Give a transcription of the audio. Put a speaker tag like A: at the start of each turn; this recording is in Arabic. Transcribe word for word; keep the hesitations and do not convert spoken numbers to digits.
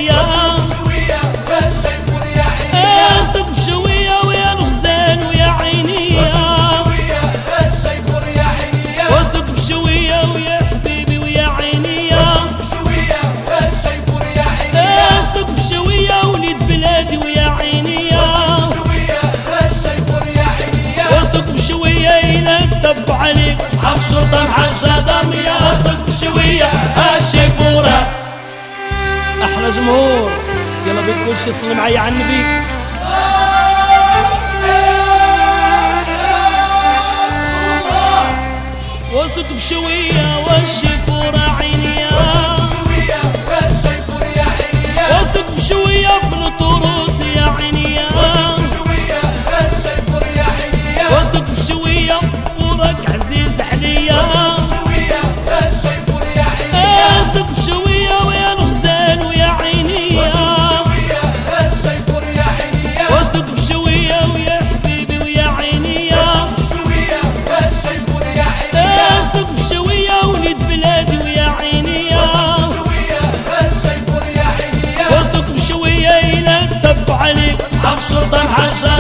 A: عيني يا سوق بشوية ويا الغزال ويا عيني وسوق بشوية ويا حبيبي ويا عيني سوق بشوية وليد بلادي ويا عيني وسوق بشوية إلا تدف عليك صحاب الشرطة مع الجدام يا سوق بشوية الشيفورة. أحلى جمهور يلا بتقول شي صلي معايا على النبي. وسوق بشوية والشيفورة عيني وسوق بشوية في الطرود يا عيني وسوق بشوية وراك عزيز عليا سوق بشوية ويا الغزال ويا عيني وسوق بشوية ويا حبيبي ويا عيني سوق بشوية وليد بلادي ويا عيني وسوق بشوية إلا تدف عليك صحاب الشرطة مع